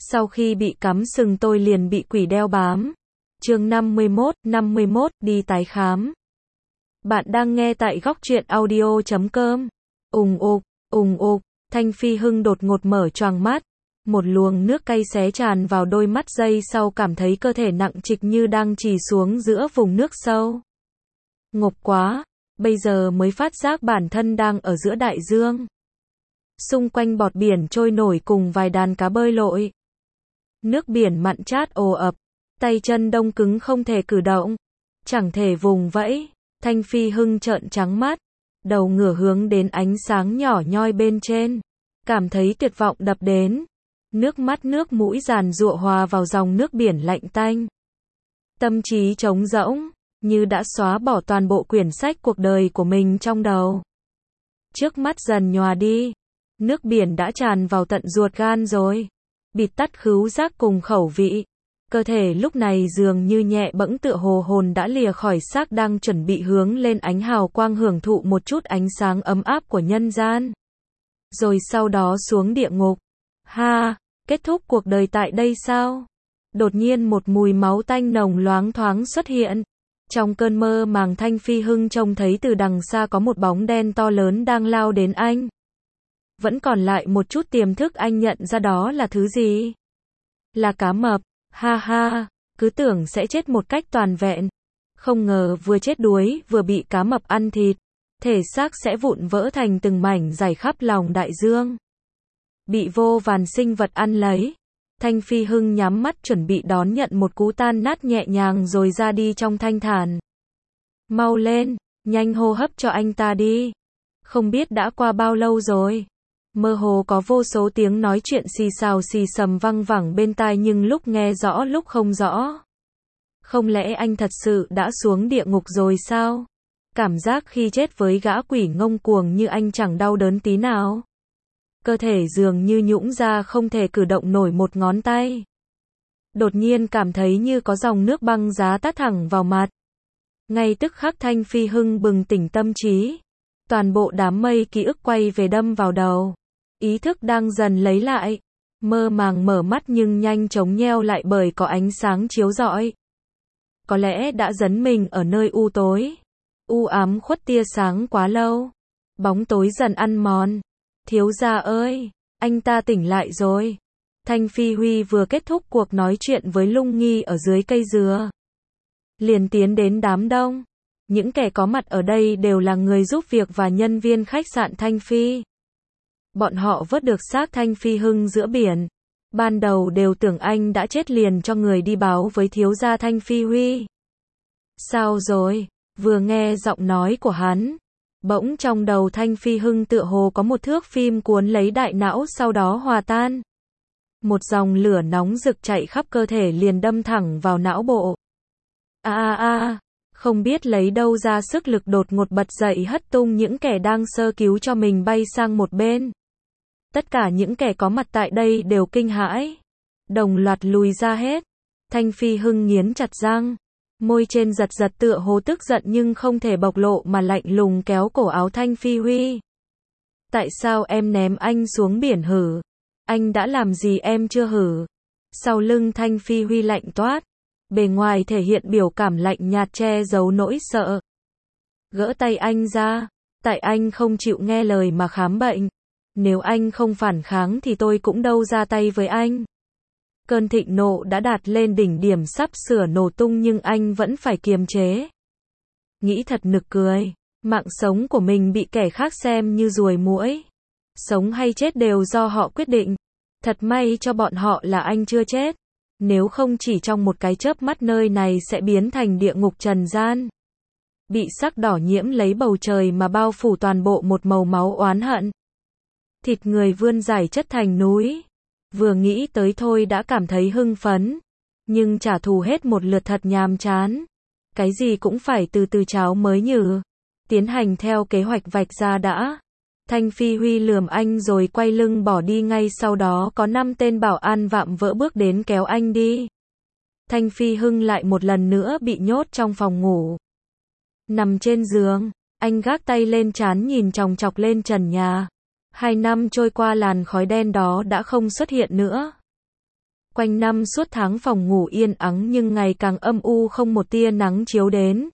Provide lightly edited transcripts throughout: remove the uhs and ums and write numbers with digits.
Sau khi bị cắm sừng tôi liền bị quỷ đeo bám. Chương 51, đi tái khám. Bạn đang nghe tại góc truyện audio.com. Ùng ục, Thanh Phi Hưng đột ngột mở choàng mắt. Một luồng nước cay xé tràn vào đôi mắt, giây sau cảm thấy cơ thể nặng trịch như đang trì xuống giữa vùng nước sâu. Ngộp quá, bây giờ mới phát giác bản thân đang ở giữa đại dương. Xung quanh bọt biển trôi nổi cùng vài đàn cá bơi lội. Nước biển mặn chát ồ ập, tay chân đông cứng không thể cử động, chẳng thể vùng vẫy. Thanh Phi Hưng trợn trắng mắt, đầu ngửa hướng đến ánh sáng nhỏ nhoi bên trên, cảm thấy tuyệt vọng đập đến. Nước mắt nước mũi giàn giụa hòa vào dòng nước biển lạnh tanh. Tâm trí trống rỗng, như đã xóa bỏ toàn bộ quyển sách cuộc đời của mình trong đầu. Trước mắt dần nhòa đi, nước biển đã tràn vào tận ruột gan rồi, bịt tắt khứu giác cùng khẩu vị. Cơ thể lúc này dường như nhẹ bẫng, tựa hồ hồn đã lìa khỏi xác, đang chuẩn bị hướng lên ánh hào quang hưởng thụ một chút ánh sáng ấm áp của nhân gian. Rồi sau đó xuống địa ngục. Ha, kết thúc cuộc đời tại đây sao? Đột nhiên một mùi máu tanh nồng loáng thoáng xuất hiện. Trong cơn mơ màng, Thanh Phi Hưng trông thấy từ đằng xa có một bóng đen to lớn đang lao đến anh. Vẫn còn lại một chút tiềm thức, anh nhận ra đó là thứ gì? Là cá mập. Ha ha, cứ tưởng sẽ chết một cách toàn vẹn. Không ngờ vừa chết đuối vừa bị cá mập ăn thịt. Thể xác sẽ vụn vỡ thành từng mảnh rải khắp lòng đại dương. Bị vô vàn sinh vật ăn lấy. Thanh Phi Hưng nhắm mắt chuẩn bị đón nhận một cú tan nát nhẹ nhàng rồi ra đi trong thanh thản. Mau lên, nhanh hô hấp cho anh ta đi. Không biết đã qua bao lâu rồi. Mơ hồ có vô số tiếng nói chuyện xì xào xì xầm văng vẳng bên tai, nhưng lúc nghe rõ lúc không rõ. Không lẽ anh thật sự đã xuống địa ngục rồi sao? Cảm giác khi chết với gã quỷ ngông cuồng như anh chẳng đau đớn tí nào. Cơ thể dường như nhũn ra, không thể cử động nổi một ngón tay. Đột nhiên cảm thấy như có dòng nước băng giá tát thẳng vào mặt. Ngay tức khắc Thanh Phi Hưng bừng tỉnh tâm trí. Toàn bộ đám mây ký ức quay về đâm vào đầu. Ý thức đang dần lấy lại. Mơ màng mở mắt nhưng nhanh chóng nheo lại bởi có ánh sáng chiếu rọi. Có lẽ đã dấn mình ở nơi u tối. U ám khuất tia sáng quá lâu. Bóng tối dần ăn mòn. Thiếu gia ơi, anh ta tỉnh lại rồi. Thanh Phi Huy vừa kết thúc cuộc nói chuyện với Lung Nghi ở dưới cây dừa, liền tiến đến đám đông. Những kẻ có mặt ở đây đều là người giúp việc và nhân viên khách sạn Thanh Phi. Bọn họ vớt được xác Thanh Phi Hưng giữa biển. Ban đầu đều tưởng anh đã chết, liền cho người đi báo với thiếu gia Thanh Phi Huy. Sao rồi? Vừa nghe giọng nói của hắn, bỗng trong đầu Thanh Phi Hưng tựa hồ có một thước phim cuốn lấy đại não, sau đó hòa tan. Một dòng lửa nóng rực chạy khắp cơ thể, liền đâm thẳng vào não bộ. Không biết lấy đâu ra sức lực, đột ngột bật dậy hất tung những kẻ đang sơ cứu cho mình bay sang một bên. Tất cả những kẻ có mặt tại đây đều kinh hãi, đồng loạt lùi ra hết. Thanh Phi Hưng nghiến chặt răng, môi trên giật giật tựa hồ tức giận nhưng không thể bộc lộ mà lạnh lùng kéo cổ áo Thanh Phi Huy. Tại sao em ném anh xuống biển hử? Anh đã làm gì em chưa hử? Sau lưng Thanh Phi Huy lạnh toát, bề ngoài thể hiện biểu cảm lạnh nhạt che giấu nỗi sợ. Gỡ tay anh ra, tại anh không chịu nghe lời mà khám bệnh. Nếu anh không phản kháng thì tôi cũng đâu ra tay với anh. Cơn thịnh nộ đã đạt lên đỉnh điểm, sắp sửa nổ tung nhưng anh vẫn phải kiềm chế. Nghĩ thật nực cười, mạng sống của mình bị kẻ khác xem như ruồi muỗi. Sống hay chết đều do họ quyết định. Thật may cho bọn họ là anh chưa chết. Nếu không chỉ trong một cái chớp mắt nơi này sẽ biến thành địa ngục trần gian. Bị sắc đỏ nhiễm lấy bầu trời mà bao phủ toàn bộ một màu máu oán hận. Thịt người vươn dài chất thành núi. Vừa nghĩ tới thôi đã cảm thấy hưng phấn. Nhưng trả thù hết một lượt thật nhàm chán. Cái gì cũng phải từ từ cháo mới nhử. Tiến hành theo kế hoạch vạch ra đã. Thanh Phi Huy lườm anh rồi quay lưng bỏ đi, ngay sau đó có 5 tên bảo an vạm vỡ bước đến kéo anh đi. Thanh Phi Hưng lại một lần nữa bị nhốt trong phòng ngủ. Nằm trên giường, anh gác tay lên trán nhìn chòng chọc lên trần nhà. 2 năm trôi qua, làn khói đen đó đã không xuất hiện nữa. Quanh năm suốt tháng phòng ngủ yên ắng nhưng ngày càng âm u không một tia nắng chiếu đến.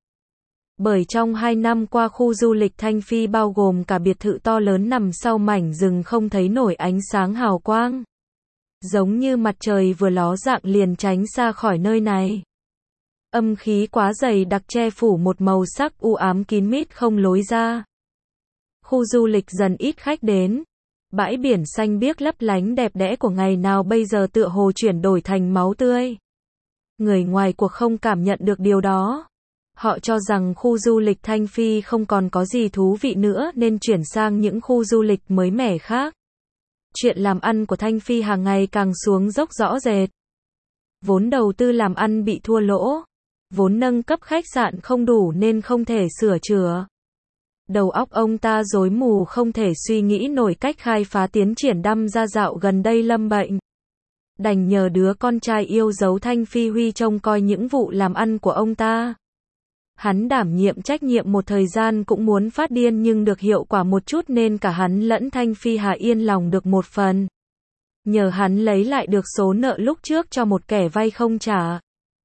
Bởi trong 2 năm qua khu du lịch Thanh Phi bao gồm cả biệt thự to lớn nằm sau mảnh rừng không thấy nổi ánh sáng hào quang. Giống như mặt trời vừa ló dạng liền tránh xa khỏi nơi này. Âm khí quá dày đặc che phủ một màu sắc u ám kín mít không lối ra. Khu du lịch dần ít khách đến. Bãi biển xanh biếc lấp lánh đẹp đẽ của ngày nào bây giờ tựa hồ chuyển đổi thành máu tươi. Người ngoài cuộc không cảm nhận được điều đó. Họ cho rằng khu du lịch Thanh Phi không còn có gì thú vị nữa nên chuyển sang những khu du lịch mới mẻ khác. Chuyện làm ăn của Thanh Phi hàng ngày càng xuống dốc rõ rệt. Vốn đầu tư làm ăn bị thua lỗ. Vốn nâng cấp khách sạn không đủ nên không thể sửa chữa. Đầu óc ông ta rối mù không thể suy nghĩ nổi cách khai phá tiến triển đâm ra dạo gần đây lâm bệnh. Đành nhờ đứa con trai yêu dấu Thanh Phi Huy trông coi những vụ làm ăn của ông ta. Hắn đảm nhiệm trách nhiệm một thời gian cũng muốn phát điên nhưng được hiệu quả một chút nên cả hắn lẫn Thanh Phi Hà yên lòng được một phần. Nhờ hắn lấy lại được số nợ lúc trước cho một kẻ vay không trả.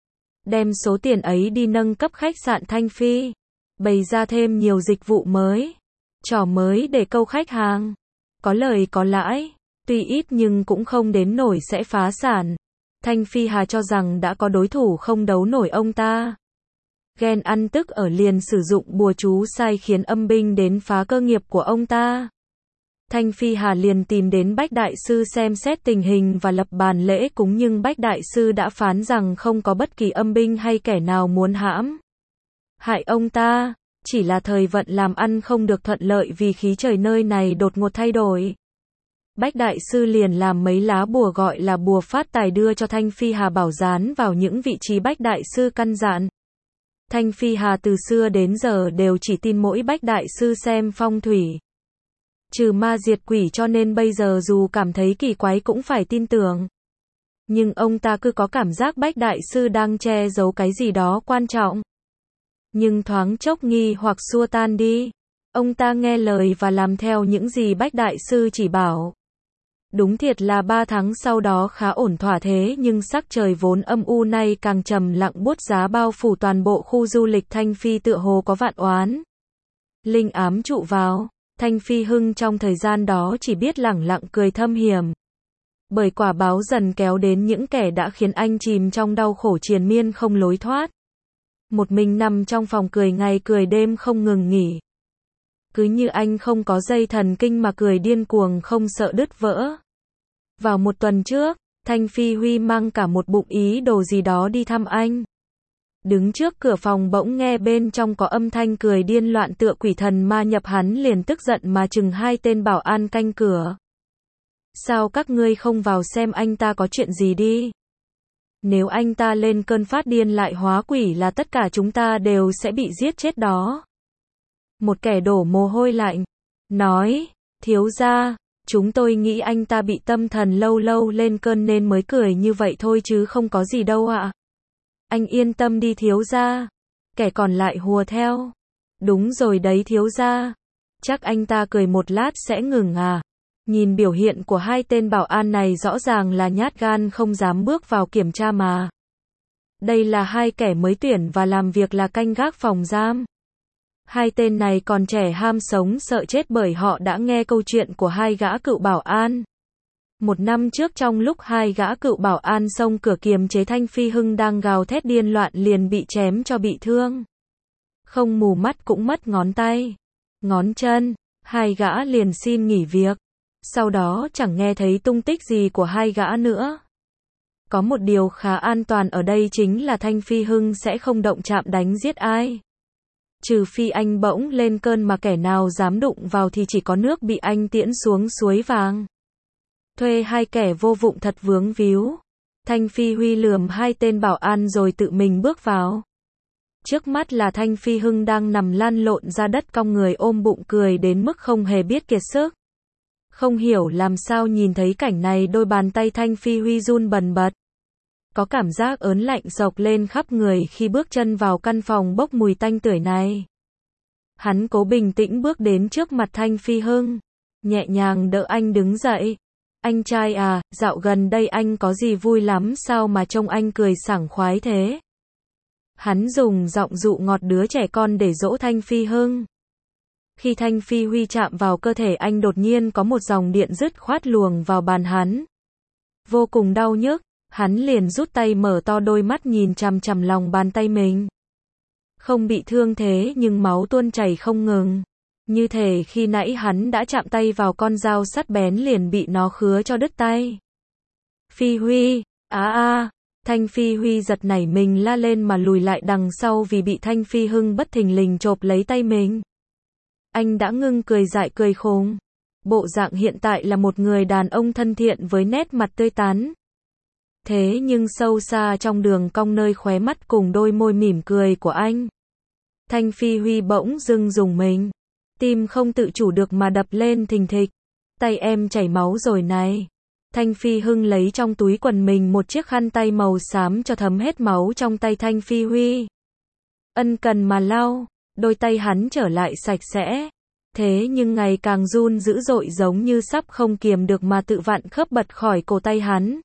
Đem số tiền ấy đi nâng cấp khách sạn Thanh Phi. Bày ra thêm nhiều dịch vụ mới. Trò mới để câu khách hàng. Có lời có lãi. Tuy ít nhưng cũng không đến nổi sẽ phá sản. Thanh Phi Hà cho rằng đã có đối thủ không đấu nổi ông ta. Ghen ăn tức ở liền sử dụng bùa chú sai khiến âm binh đến phá cơ nghiệp của ông ta. Thanh Phi Hà liền tìm đến Bách Đại Sư xem xét tình hình và lập bàn lễ cúng nhưng Bách Đại Sư đã phán rằng không có bất kỳ âm binh hay kẻ nào muốn hãm hại ông ta, chỉ là thời vận làm ăn không được thuận lợi vì khí trời nơi này đột ngột thay đổi. Bách Đại Sư liền làm mấy lá bùa gọi là bùa phát tài đưa cho Thanh Phi Hà bảo dán vào những vị trí Bách Đại Sư căn dặn. Thanh Phi Hà từ xưa đến giờ đều chỉ tin mỗi Bách Đại Sư xem phong thủy. Trừ ma diệt quỷ cho nên bây giờ dù cảm thấy kỳ quái cũng phải tin tưởng. Nhưng ông ta cứ có cảm giác Bách Đại Sư đang che giấu cái gì đó quan trọng. Nhưng thoáng chốc nghi hoặc xua tan đi. Ông ta nghe lời và làm theo những gì Bách Đại Sư chỉ bảo. Đúng thiệt là 3 tháng sau đó khá ổn thỏa thế nhưng sắc trời vốn âm u nay càng trầm lặng buốt giá bao phủ toàn bộ khu du lịch Thanh Phi tựa hồ có vạn oán. Linh ám trụ vào. Thanh Phi Hưng trong thời gian đó chỉ biết lẳng lặng cười thâm hiểm. Bởi quả báo dần kéo đến những kẻ đã khiến anh chìm trong đau khổ triền miên không lối thoát. Một mình nằm trong phòng cười ngày cười đêm không ngừng nghỉ. Cứ như anh không có dây thần kinh mà cười điên cuồng không sợ đứt vỡ. Vào một tuần trước, Thanh Phi Huy mang cả một bụng ý đồ gì đó đi thăm anh. Đứng trước cửa phòng bỗng nghe bên trong có âm thanh cười điên loạn tựa quỷ thần ma nhập hắn liền tức giận mà trừng hai tên bảo an canh cửa. Sao các ngươi không vào xem anh ta có chuyện gì đi? Nếu anh ta lên cơn phát điên lại hóa quỷ là tất cả chúng ta đều sẽ bị giết chết đó. Một kẻ đổ mồ hôi lạnh. Nói, thiếu gia, chúng tôi nghĩ anh ta bị tâm thần lâu lâu lên cơn nên mới cười như vậy thôi chứ không có gì đâu ạ. Anh yên tâm đi thiếu gia. Kẻ còn lại hùa theo. Đúng rồi đấy thiếu gia. Chắc anh ta cười một lát sẽ ngừng à. Nhìn biểu hiện của hai tên bảo an này rõ ràng là nhát gan không dám bước vào kiểm tra mà. Đây là hai kẻ mới tuyển và làm việc là canh gác phòng giam. Hai tên này còn trẻ ham sống sợ chết bởi họ đã nghe câu chuyện của hai gã cựu bảo an. Một năm trước trong lúc hai gã cựu bảo an xông cửa kiềm chế Thanh Phi Hưng đang gào thét điên loạn liền bị chém cho bị thương. Không mù mắt cũng mất ngón tay, ngón chân, hai gã liền xin nghỉ việc. Sau đó chẳng nghe thấy tung tích gì của hai gã nữa. Có một điều khá an toàn ở đây chính là Thanh Phi Hưng sẽ không động chạm đánh giết ai. Trừ phi anh bỗng lên cơn mà kẻ nào dám đụng vào thì chỉ có nước bị anh tiễn xuống suối vàng. Thuê hai kẻ vô vụng thật vướng víu. Thanh Phi Huy lườm hai tên bảo an rồi tự mình bước vào. Trước mắt là Thanh Phi Hưng đang nằm lăn lộn ra đất cong người ôm bụng cười đến mức không hề biết kiệt sức. Không hiểu làm sao nhìn thấy cảnh này đôi bàn tay Thanh Phi Huy run bần bật. Có cảm giác ớn lạnh dọc lên khắp người khi bước chân vào căn phòng bốc mùi tanh tưởi này. Hắn cố bình tĩnh bước đến trước mặt Thanh Phi Hưng. Nhẹ nhàng đỡ anh đứng dậy. Anh trai à, dạo gần đây anh có gì vui lắm sao mà trông anh cười sảng khoái thế? Hắn dùng giọng dụ ngọt đứa trẻ con để dỗ Thanh Phi Hưng. Khi Thanh Phi Huy chạm vào cơ thể anh đột nhiên có một dòng điện dứt khoát luồng vào bàn hắn. Vô cùng đau nhức, hắn liền rút tay mở to đôi mắt nhìn chằm chằm lòng bàn tay mình. Không bị thương thế nhưng máu tuôn chảy không ngừng. Như thể khi nãy hắn đã chạm tay vào con dao sắt bén liền bị nó khứa cho đứt tay. Phi Huy, Thanh Phi Huy giật nảy mình la lên mà lùi lại đằng sau vì bị Thanh Phi Hưng bất thình lình chộp lấy tay mình. Anh đã ngưng cười dại cười khùng. Bộ dạng hiện tại là một người đàn ông thân thiện với nét mặt tươi tắn. Thế nhưng sâu xa trong đường cong nơi khóe mắt cùng đôi môi mỉm cười của anh. Thanh Phi Huy bỗng dưng rùng mình. Tim không tự chủ được mà đập lên thình thịch. Tay em chảy máu rồi này. Thanh Phi Hưng lấy trong túi quần mình một chiếc khăn tay màu xám cho thấm hết máu trong tay Thanh Phi Huy. Ân cần mà lau, đôi tay hắn trở lại sạch sẽ. Thế nhưng ngày càng run dữ dội giống như sắp không kiềm được mà tự vặn khớp bật khỏi cổ tay hắn.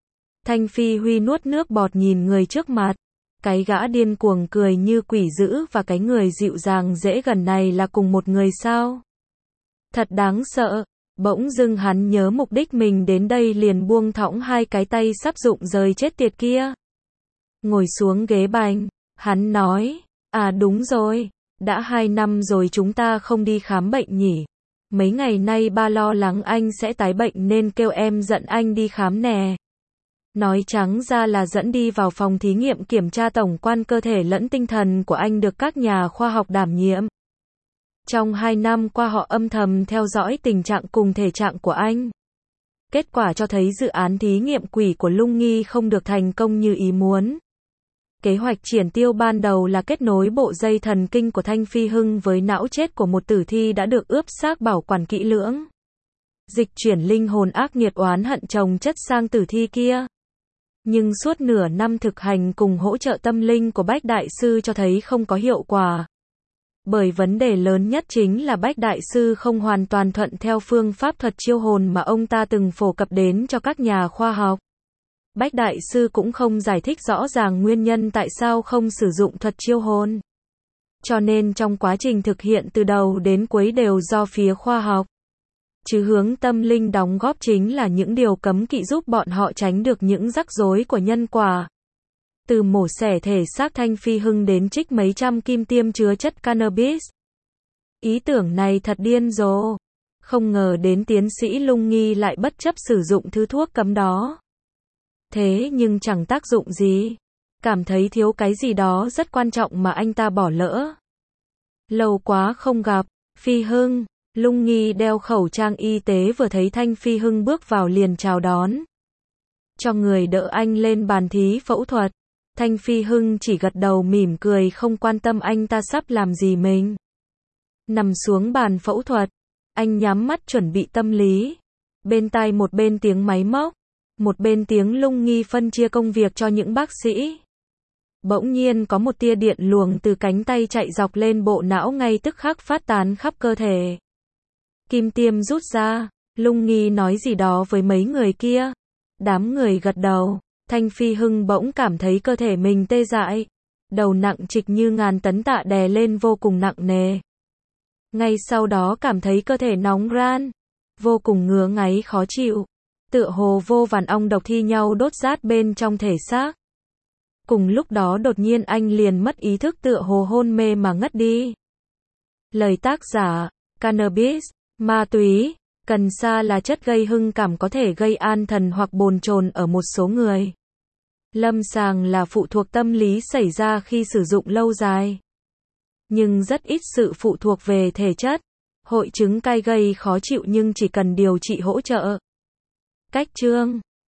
Thanh Phi Huy nuốt nước bọt nhìn người trước mặt. Cái gã điên cuồng cười như quỷ dữ và cái người dịu dàng dễ gần này là cùng một người sao? Thật đáng sợ. Bỗng dưng hắn nhớ mục đích mình đến đây liền buông thõng hai cái tay sắp rụng rời chết tiệt kia. Ngồi xuống ghế bành, hắn nói, đúng rồi, đã 2 năm rồi chúng ta không đi khám bệnh nhỉ. Mấy ngày nay ba lo lắng anh sẽ tái bệnh nên kêu em dẫn anh đi khám nè. Nói trắng ra là dẫn đi vào phòng thí nghiệm kiểm tra tổng quan cơ thể lẫn tinh thần của anh được các nhà khoa học đảm nhiệm. Trong 2 năm qua họ âm thầm theo dõi tình trạng cùng thể trạng của anh. Kết quả cho thấy dự án thí nghiệm quỷ của Lung Nghi không được thành công như ý muốn. Kế hoạch triển tiêu ban đầu là kết nối bộ dây thần kinh của Thanh Phi Hưng với não chết của một tử thi đã được ướp xác bảo quản kỹ lưỡng. Dịch chuyển linh hồn ác nghiệt oán hận chồng chất sang tử thi kia. Nhưng suốt nửa năm thực hành cùng hỗ trợ tâm linh của Bách Đại Sư cho thấy không có hiệu quả. Bởi vấn đề lớn nhất chính là Bách Đại Sư không hoàn toàn thuận theo phương pháp thuật chiêu hồn mà ông ta từng phổ cập đến cho các nhà khoa học. Bách Đại Sư cũng không giải thích rõ ràng nguyên nhân tại sao không sử dụng thuật chiêu hồn. Cho nên trong quá trình thực hiện từ đầu đến cuối đều do phía khoa học. Chứ hướng tâm linh đóng góp chính là những điều cấm kỵ giúp bọn họ tránh được những rắc rối của nhân quả. Từ mổ xẻ thể xác Thanh Phi Hưng đến trích mấy trăm kim tiêm chứa chất cannabis. Ý tưởng này thật điên rồ. Không ngờ đến tiến sĩ Lung Nghi lại bất chấp sử dụng thứ thuốc cấm đó. Thế nhưng chẳng tác dụng gì. Cảm thấy thiếu cái gì đó rất quan trọng mà anh ta bỏ lỡ. Lâu quá không gặp, Phi Hưng. Lung Nghi đeo khẩu trang y tế vừa thấy Thanh Phi Hưng bước vào liền chào đón. Cho người đỡ anh lên bàn thí phẫu thuật. Thanh Phi Hưng chỉ gật đầu mỉm cười không quan tâm anh ta sắp làm gì mình. Nằm xuống bàn phẫu thuật, anh nhắm mắt chuẩn bị tâm lý. Bên tai một bên tiếng máy móc, một bên tiếng Lung Nghi phân chia công việc cho những bác sĩ. Bỗng nhiên có một tia điện luồng từ cánh tay chạy dọc lên bộ não ngay tức khắc phát tán khắp cơ thể. Kim tiêm rút ra, Lung Nghi nói gì đó với mấy người kia. Đám người gật đầu. Thanh Phi Hưng bỗng cảm thấy cơ thể mình tê dại. Đầu nặng trịch như ngàn tấn tạ đè lên vô cùng nặng nề. Ngay sau đó cảm thấy cơ thể nóng ran. Vô cùng ngứa ngáy khó chịu. Tựa hồ vô vàn ong độc thi nhau đốt rát bên trong thể xác. Cùng lúc đó đột nhiên anh liền mất ý thức tựa hồ hôn mê mà ngất đi. Lời tác giả, cannabis, ma túy. Cần sa là chất gây hưng cảm có thể gây an thần hoặc bồn chồn ở một số người. Lâm sàng là phụ thuộc tâm lý xảy ra khi sử dụng lâu dài. Nhưng rất ít sự phụ thuộc về thể chất. Hội chứng cai gây khó chịu nhưng chỉ cần điều trị hỗ trợ. Cách chương